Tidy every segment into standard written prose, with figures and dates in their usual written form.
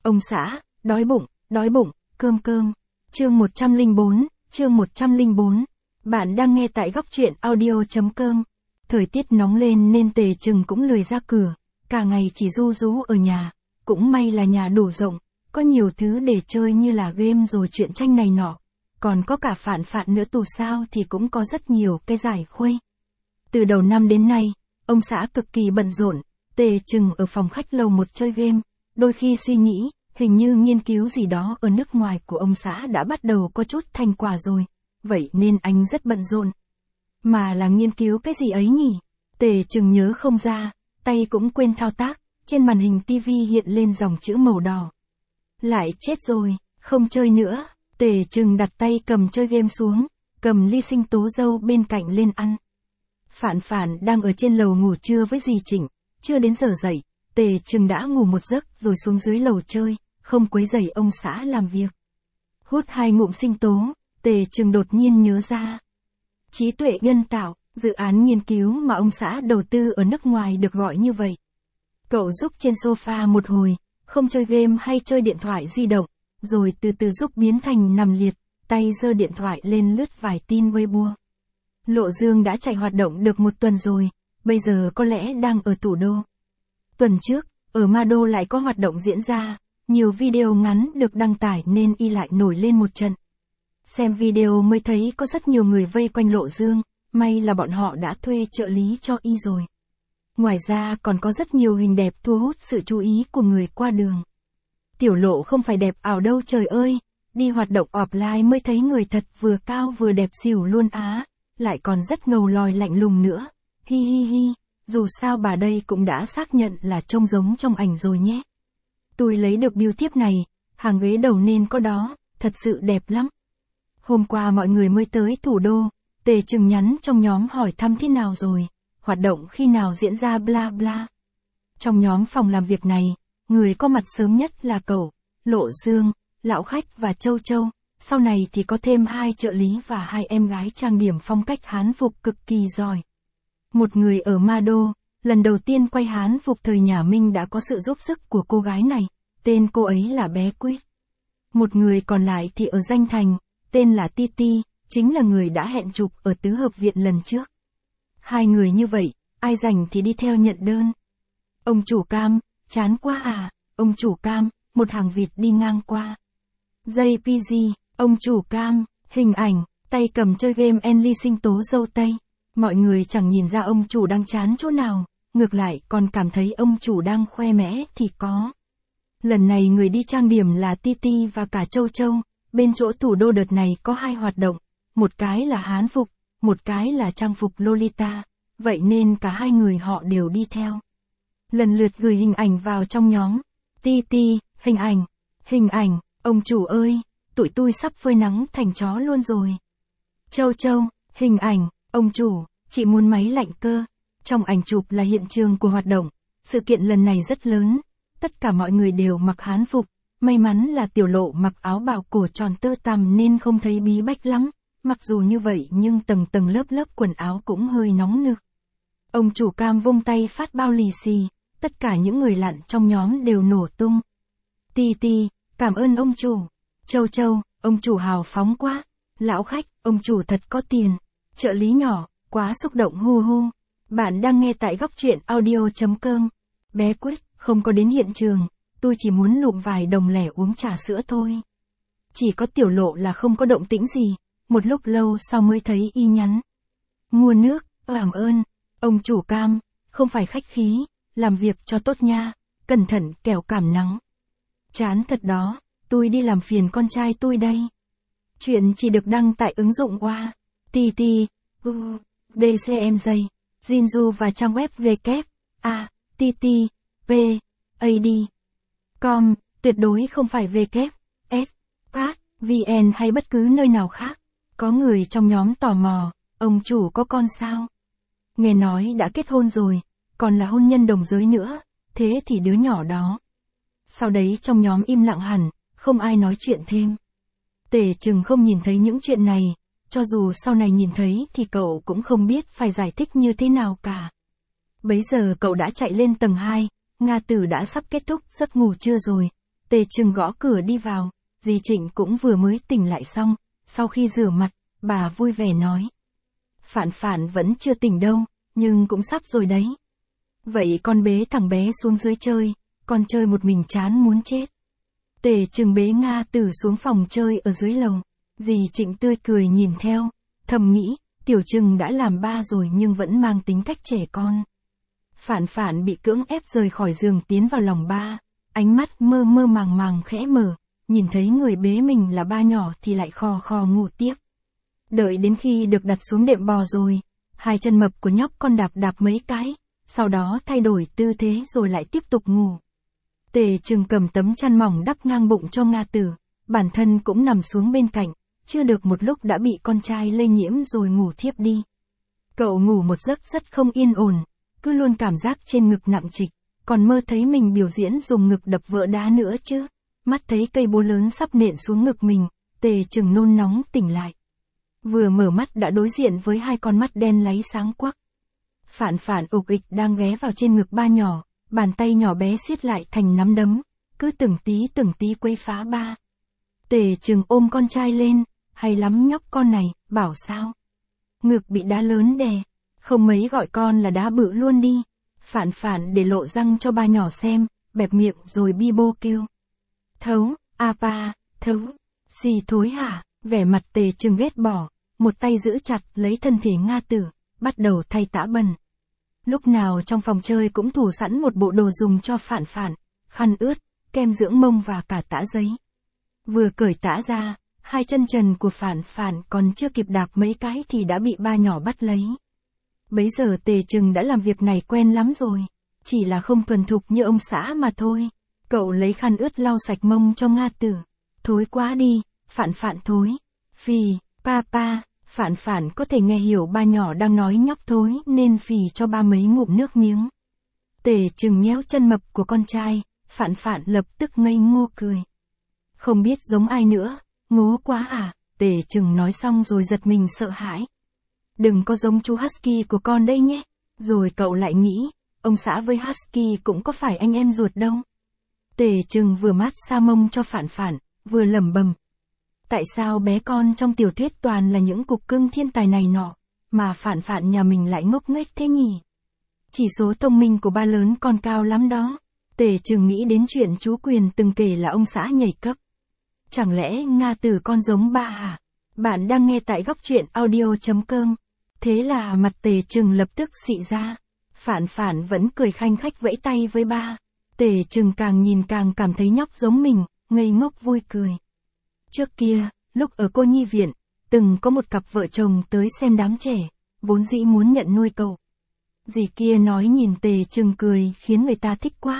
Ông xã, đói bụng, cơm. Chương 104. Bạn đang nghe tại góc truyện audio.com. Thời tiết nóng lên nên Tề Trừng cũng lười ra cửa, cả ngày chỉ ru rú ở nhà. Cũng may là nhà đủ rộng, có nhiều thứ để chơi như là game rồi truyện tranh này nọ. Còn có cả phản nữa tù sao thì cũng có rất nhiều cái giải khuây. Từ đầu năm đến nay, ông xã cực kỳ bận rộn. Tề Trừng ở phòng khách lầu 1 chơi game, đôi khi suy nghĩ, hình như nghiên cứu gì đó ở nước ngoài của ông xã đã bắt đầu có chút thành quả rồi, vậy nên anh rất bận rộn. Mà là nghiên cứu cái gì ấy nhỉ? Tề Trừng nhớ không ra, tay cũng quên thao tác, trên màn hình tivi hiện lên dòng chữ màu đỏ. Lại chết rồi, không chơi nữa. Tề Trừng đặt tay cầm chơi game xuống, cầm ly sinh tố dâu bên cạnh lên ăn. Phản đang ở trên lầu ngủ trưa với dì Trịnh, chưa đến giờ dậy, Tề Trừng đã ngủ một giấc rồi xuống dưới lầu chơi, không quấy rầy ông xã làm việc. Hút 2 ngụm sinh tố, Tề Trừng đột nhiên nhớ ra. Trí tuệ nhân tạo, dự án nghiên cứu mà ông xã đầu tư ở nước ngoài được gọi như vậy. Cậu giúp trên sofa một hồi, không chơi game hay chơi điện thoại di động, rồi từ từ giúp biến thành nằm liệt, tay giơ điện thoại lên lướt vài tin Weibo. Lộ Dương đã chạy hoạt động được 1 tuần rồi, bây giờ có lẽ đang ở thủ đô. Tuần trước, ở Ma Đô lại có hoạt động diễn ra, nhiều video ngắn được đăng tải nên y lại nổi lên một trận. Xem video mới thấy có rất nhiều người vây quanh Lộ Dương, may là bọn họ đã thuê trợ lý cho y rồi. Ngoài ra còn có rất nhiều hình đẹp thu hút sự chú ý của người qua đường. Tiểu Lộ không phải đẹp ảo đâu trời ơi, đi hoạt động offline mới thấy người thật vừa cao vừa đẹp xỉu luôn á, lại còn rất ngầu lòi lạnh lùng nữa. Hi, dù sao bà đây cũng đã xác nhận là trông giống trong ảnh rồi nhé. Tôi lấy được bưu thiếp này, hàng ghế đầu nên có đó, thật sự đẹp lắm. Hôm qua mọi người mới tới thủ đô, Tề Trừng nhắn trong nhóm hỏi thăm thế nào rồi, hoạt động khi nào diễn ra bla bla. Trong nhóm phòng làm việc này, người có mặt sớm nhất là cậu, Lộ Dương, Lão Khách và Châu Châu, sau này thì có thêm 2 trợ lý và 2 em gái trang điểm phong cách Hán phục cực kỳ giỏi. Một người ở Ma Đô, lần đầu tiên quay Hán phục thời nhà Minh đã có sự giúp sức của cô gái này, tên cô ấy là Bé Quýt. Một người còn lại thì ở Danh Thành, tên là Titi, chính là người đã hẹn chụp ở Tứ Hợp Viện lần trước. 2 người như vậy, ai rảnh thì đi theo nhận đơn. Ông chủ Cam, chán quá à, ông chủ Cam, một hàng vịt đi ngang qua. JPG, ông chủ Cam, hình ảnh, tay cầm chơi game Enly sinh tố dâu tây. Mọi người chẳng nhìn ra ông chủ đang chán chỗ nào, ngược lại còn cảm thấy ông chủ đang khoe mẽ thì có. Lần này người đi trang điểm là Titi và cả Châu Châu, bên chỗ thủ đô đợt này có 2 hoạt động, một cái là Hán phục, một cái là trang phục Lolita, vậy nên cả 2 người họ đều đi theo. Lần lượt gửi hình ảnh vào trong nhóm. Titi, hình ảnh, ông chủ ơi, tụi tôi sắp phơi nắng thành chó luôn rồi. Châu Châu, hình ảnh, ông chủ, chị muốn máy lạnh cơ. Trong ảnh chụp là hiện trường của hoạt động, sự kiện lần này rất lớn, tất cả mọi người đều mặc Hán phục, may mắn là Tiểu Lộ mặc áo bào cổ tròn tơ tằm nên không thấy bí bách lắm, mặc dù như vậy nhưng tầng lớp quần áo cũng hơi nóng nực. Ông chủ Cam vung tay phát bao lì xì, tất cả những người lặn trong nhóm đều nổ tung. Titi, cảm ơn ông chủ. Châu Châu, ông chủ hào phóng quá. Lão Khách, ông chủ thật có tiền. Trợ lý nhỏ, quá xúc động hu. Bạn đang nghe tại góc truyện audio.com. Bé Quýt, không có đến hiện trường, tôi chỉ muốn lụm vài đồng lẻ uống trà sữa thôi. Chỉ có Tiểu Lộ là không có động tĩnh gì, một lúc lâu sau mới thấy y nhắn. Mua nước, cảm ơn. Ông chủ Cam, không phải khách khí, làm việc cho tốt nha, cẩn thận kẻo cảm nắng. Chán thật đó, tôi đi làm phiền con trai tôi đây. Chuyện chỉ được đăng tại ứng dụng Oa, TT, DCMJ, Jinju và trang web www.ttpad.com, tuyệt đối không phải www.s.vn hay bất cứ nơi nào khác. Có người trong nhóm tò mò, ông chủ có con sao? Nghe nói đã kết hôn rồi, còn là hôn nhân đồng giới nữa, thế thì đứa nhỏ đó. Sau đấy trong nhóm im lặng hẳn, không ai nói chuyện thêm. Tề Trừng không nhìn thấy những chuyện này, cho dù sau này nhìn thấy thì cậu cũng không biết phải giải thích như thế nào cả. Bấy giờ cậu đã chạy lên tầng 2, Nga Tử đã sắp kết thúc giấc ngủ trưa rồi, Tề Trừng gõ cửa đi vào, dì Trịnh cũng vừa mới tỉnh lại xong, sau khi rửa mặt, bà vui vẻ nói. Phản Phản vẫn chưa tỉnh đâu, nhưng cũng sắp rồi đấy. Vậy con bế thằng bé xuống dưới chơi, con chơi một mình chán muốn chết. Tề Trừng bế Nga Tử xuống phòng chơi ở dưới lầu, dì Trịnh tươi cười nhìn theo, thầm nghĩ, Tiểu Trừng đã làm ba rồi nhưng vẫn mang tính cách trẻ con. Phản Phản bị cưỡng ép rời khỏi giường tiến vào lòng ba, ánh mắt mơ mơ màng màng khẽ mở, nhìn thấy người bế mình là ba nhỏ thì lại khò khò ngủ tiếp. Đợi đến khi được đặt xuống đệm bò rồi, hai chân mập của nhóc con đạp đạp mấy cái, sau đó thay đổi tư thế rồi lại tiếp tục ngủ. Tề Trừng cầm tấm chăn mỏng đắp ngang bụng cho Nga Tử, bản thân cũng nằm xuống bên cạnh, chưa được một lúc đã bị con trai lây nhiễm rồi ngủ thiếp đi. Cậu ngủ một giấc rất không yên ổn, cứ luôn cảm giác trên ngực nặng trịch, còn mơ thấy mình biểu diễn dùng ngực đập vỡ đá nữa chứ. Mắt thấy cây búa lớn sắp nện xuống ngực mình, Tề Trừng nôn nóng tỉnh lại. Vừa mở mắt đã đối diện với hai con mắt đen láy sáng quắc. Phản Phản ục ịch đang ghé vào trên ngực ba nhỏ, bàn tay nhỏ bé siết lại thành nắm đấm, cứ từng tí quấy phá ba. Tề Trừng ôm con trai lên, hay lắm nhóc con này, bảo sao. Ngực bị đá lớn đè, không mấy gọi con là đá bự luôn đi. Phản Phản để lộ răng cho ba nhỏ xem, bẹp miệng rồi bi bô kêu. Thấu, pa, thấu, xì thối hả, vẻ mặt Tề Trừng ghét bỏ, một tay giữ chặt lấy thân thể Nga Tử, bắt đầu thay tã bẩn. Lúc nào trong phòng chơi cũng thủ sẵn một bộ đồ dùng cho Phản Phản, khăn ướt, kem dưỡng mông và cả tã giấy. Vừa cởi tã ra, hai chân trần của Phản Phản còn chưa kịp đạp mấy cái thì đã bị ba nhỏ bắt lấy. Bấy giờ Tề Trừng đã làm việc này quen lắm rồi, chỉ là không thuần thục như ông xã mà thôi. Cậu lấy khăn ướt lau sạch mông cho Nga Tử. Thối quá đi, Phản Phản thối. Phì, pa, Phản Phản có thể nghe hiểu ba nhỏ đang nói nhóc thối nên phì cho ba mấy ngụm nước miếng. Tề Trừng nhéo chân mập của con trai, Phản Phản lập tức ngây ngô cười. Không biết giống ai nữa, ngố quá à, Tề Trừng nói xong rồi giật mình sợ hãi. Đừng có giống chú Husky của con đây nhé. Rồi cậu lại nghĩ, ông xã với Husky cũng có phải anh em ruột đâu. Tề Trừng vừa mát xa mông cho Phản Phản, vừa lẩm bẩm. Tại sao bé con trong tiểu thuyết toàn là những cục cưng thiên tài này nọ, mà Phản Phản nhà mình lại ngốc nghếch thế nhỉ? Chỉ số thông minh của ba lớn còn cao lắm đó. Tề Trừng nghĩ đến chuyện chú Quyền từng kể là ông xã nhảy cấp. Chẳng lẽ Nga Tử con giống ba à? Bạn đang nghe tại góc truyện audio.com. Thế là mặt Tề Trừng lập tức xị ra. Phản Phản vẫn cười khanh khách vẫy tay với ba. Tề Trừng càng nhìn càng cảm thấy nhóc giống mình, ngây ngốc vui cười. Trước kia, lúc ở cô nhi viện, từng có một cặp vợ chồng tới xem đám trẻ, vốn dĩ muốn nhận nuôi cậu. Dì kia nói nhìn Tề Trừng cười khiến người ta thích quá.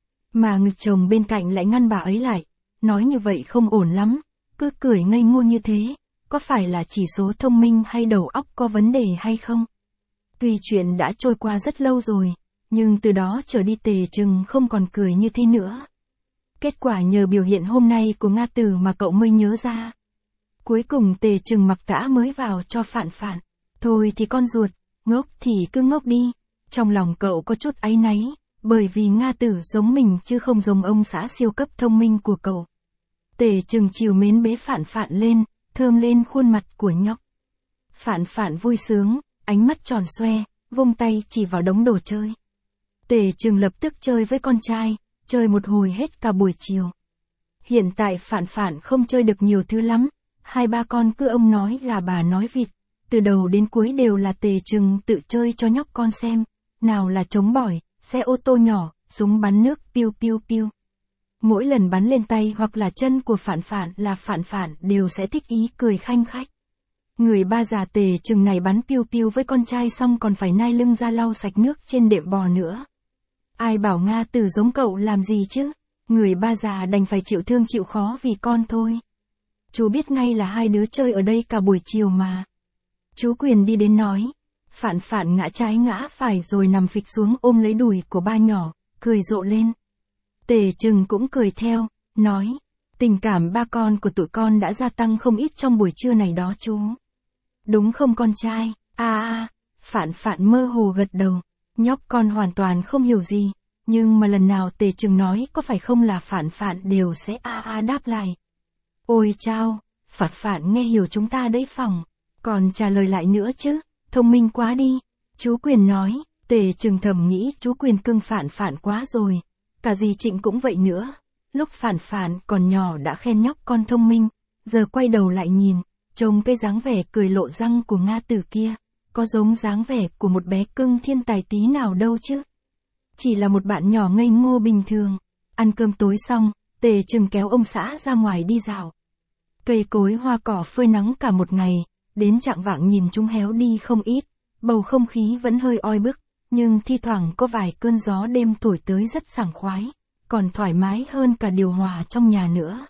Mà ngực chồng bên cạnh lại ngăn bà ấy lại, nói như vậy không ổn lắm, cứ cười ngây ngô như thế, có phải là chỉ số thông minh hay đầu óc có vấn đề hay không? Tuy chuyện đã trôi qua rất lâu rồi, nhưng từ đó trở đi Tề Trừng không còn cười như thế nữa. Kết quả nhờ biểu hiện hôm nay của Nga Tử mà cậu mới nhớ ra. Cuối cùng Tề Trừng mặc tã mới vào cho Phản Phản. Thôi thì con ruột, ngốc thì cứ ngốc đi. Trong lòng cậu có chút áy náy, bởi vì Nga Tử giống mình chứ không giống ông xã siêu cấp thông minh của cậu. Tề Trừng chiều mến bế Phản Phản lên, thơm lên khuôn mặt của nhóc. Phản Phản vui sướng, ánh mắt tròn xoe, vung tay chỉ vào đống đồ chơi. Tề Trừng lập tức chơi với con trai, chơi một hồi hết cả buổi chiều. Hiện tại Phản Phản không chơi được nhiều thứ lắm, hai ba con cứ ông nói gà bà nói vịt, từ đầu đến cuối đều là Tề Trừng tự chơi cho nhóc con xem, nào là chống bỏi, xe ô tô nhỏ, súng bắn nước piu piu piu. Mỗi lần bắn lên tay hoặc là chân của Phản Phản là Phản Phản đều sẽ thích ý cười khanh khách. Người ba già Tề Trừng này bắn piu piu với con trai xong còn phải nai lưng ra lau sạch nước trên đệm bò nữa. Ai bảo Nga Tử giống cậu làm gì chứ? Người ba già đành phải chịu thương chịu khó vì con thôi. Chú biết ngay là hai đứa chơi ở đây cả buổi chiều mà. Chú Quyền đi đến nói. Phản Phản ngã trái ngã phải rồi nằm phịch xuống ôm lấy đùi của ba nhỏ, cười rộ lên. Tề Trừng cũng cười theo, nói. Tình cảm ba con của tụi con đã gia tăng không ít trong buổi trưa này đó chú. Đúng không con trai? Phản Phản mơ hồ gật đầu. Nhóc con hoàn toàn không hiểu gì. nhưng mà lần nào Tề Trừng nói có phải không là Phản Phản đều sẽ đáp lại. Ôi chao, Phản Phản nghe hiểu chúng ta đấy phòng, còn trả lời lại nữa chứ, thông minh quá đi. Chú Quyền nói, Tề Trừng thầm nghĩ chú Quyền cưng Phản Phản quá rồi, cả dì Trịnh cũng vậy nữa. Lúc Phản Phản còn nhỏ đã khen nhóc con thông minh, giờ quay đầu lại nhìn, trông cái dáng vẻ cười lộ răng của Nga Tử kia, có giống dáng vẻ của một bé cưng thiên tài tí nào đâu chứ. Chỉ là một bạn nhỏ ngây ngô bình thường. Ăn cơm tối xong, Tề Trừng kéo ông xã ra ngoài đi dạo. Cây cối hoa cỏ phơi nắng cả một ngày, đến chạng vạng nhìn chúng héo đi không ít, bầu không khí vẫn hơi oi bức, nhưng thi thoảng có vài cơn gió đêm thổi tới rất sảng khoái, còn thoải mái hơn cả điều hòa trong nhà nữa.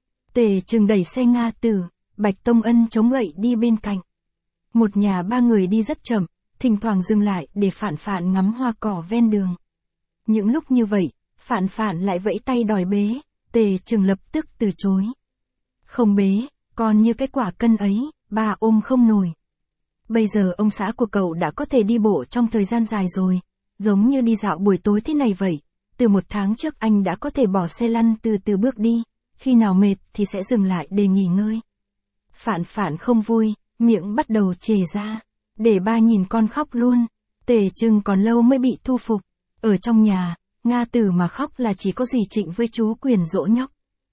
Tề Trừng đẩy xe Nga Tử, Bạch Tông Ân chống gậy đi bên cạnh. Một nhà ba người đi rất chậm, thỉnh thoảng dừng lại để Phản Phản ngắm hoa cỏ ven đường. Những lúc như vậy, Phản Phản lại vẫy tay đòi bế, Tề Trừng lập tức từ chối. Không bế, còn như cái quả cân ấy, bà ôm không nổi. Bây giờ ông xã của cậu đã có thể đi bộ trong thời gian dài rồi, giống như đi dạo buổi tối thế này vậy. Từ 1 tháng trước anh đã có thể bỏ xe lăn từ từ bước đi, khi nào mệt thì sẽ dừng lại để nghỉ ngơi. Phản Phản không vui, miệng bắt đầu chề ra, để ba nhìn con khóc luôn. Tề Trừng còn lâu mới bị thu phục. Ở trong nhà, Nga Tử mà khóc là chỉ có dì Trịnh với chú Quyền dỗ nhóc.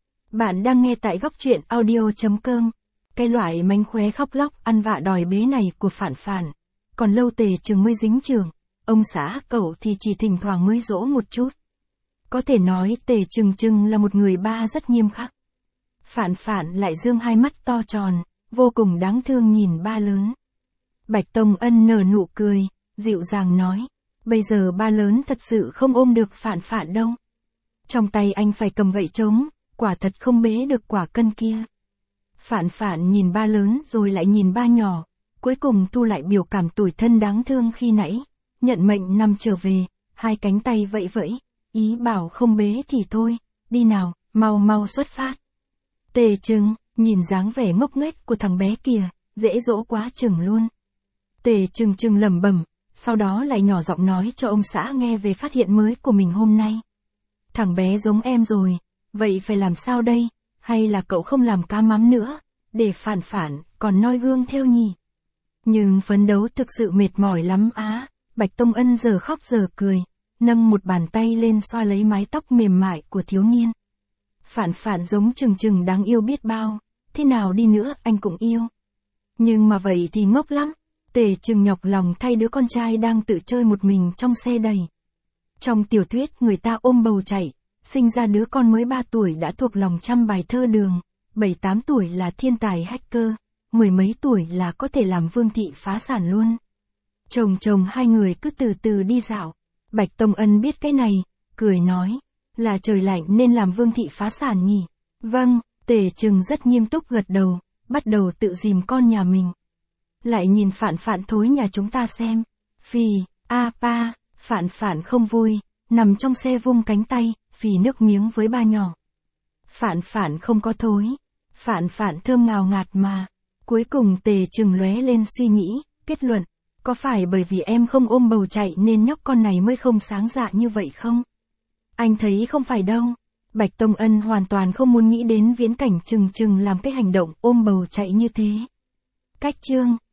Bạn đang nghe tại góc truyện audio.com. Cái loại mánh khóe khóc lóc ăn vạ đòi bế này của Phản Phản, còn lâu Tề Trừng mới dính chưởng, ông xã cậu thì chỉ thỉnh thoảng mới dỗ một chút. Có thể nói Tề Trừng là một người ba rất nghiêm khắc. Phản Phản lại dương hai mắt to tròn, vô cùng đáng thương nhìn ba lớn. Bạch Tông Ân nở nụ cười, dịu dàng nói, bây giờ ba lớn thật sự không ôm được Phản Phản đâu. Trong tay anh phải cầm gậy trống, quả thật không bế được quả cân kia. Phản Phản nhìn ba lớn rồi lại nhìn ba nhỏ, cuối cùng thu lại biểu cảm tủi thân đáng thương khi nãy, nhận mệnh nằm trở về, hai cánh tay vẫy vẫy, ý bảo không bế thì thôi, đi nào, mau mau xuất phát. Tề Trừng, nhìn dáng vẻ ngốc nghếch của thằng bé kìa, dễ dỗ quá chừng luôn. Tề Trừng lẩm bẩm, sau đó lại nhỏ giọng nói cho ông xã nghe về phát hiện mới của mình hôm nay. Thằng bé giống em rồi, vậy phải làm sao đây, hay là cậu không làm cá mắm nữa, để Phản Phản còn noi gương theo nhỉ? Nhưng phấn đấu thực sự mệt mỏi lắm á. Bạch Tông Ân giờ khóc giờ cười, nâng một bàn tay lên xoa lấy mái tóc mềm mại của thiếu niên. Phản Phản giống Trừng đáng yêu biết bao, thế nào đi nữa anh cũng yêu. Nhưng mà vậy thì ngốc lắm. Tề Trừng nhọc lòng thay đứa con trai đang tự chơi một mình trong xe đầy. Trong tiểu thuyết người ta ôm bầu chạy, sinh ra đứa con mới 3 tuổi đã thuộc lòng trăm bài thơ đường, 7-8 tuổi là thiên tài hacker, 10 mấy tuổi là có thể làm vương thị phá sản luôn. Chồng hai người cứ từ từ đi dạo. Bạch Tông Ân biết cái này, cười nói, là trời lạnh nên làm vương thị phá sản nhỉ? Vâng, Tề Trừng rất nghiêm túc gật đầu, bắt đầu tự dìm con nhà mình. Lại nhìn Phản Phản thối nhà chúng ta xem. Phì, pa, Phản Phản không vui, nằm trong xe vung cánh tay, phì nước miếng với ba nhỏ. Phản Phản không có thối, Phản Phản thơm ngào ngạt mà. Cuối cùng Tề Trừng lóe lên suy nghĩ, kết luận, có phải bởi vì em không ôm bầu chạy nên nhóc con này mới không sáng dạ như vậy không? Anh thấy không phải đâu. Bạch Tông Ân hoàn toàn không muốn nghĩ đến viễn cảnh Trừng làm cái hành động ôm bầu chạy như thế. Cách chương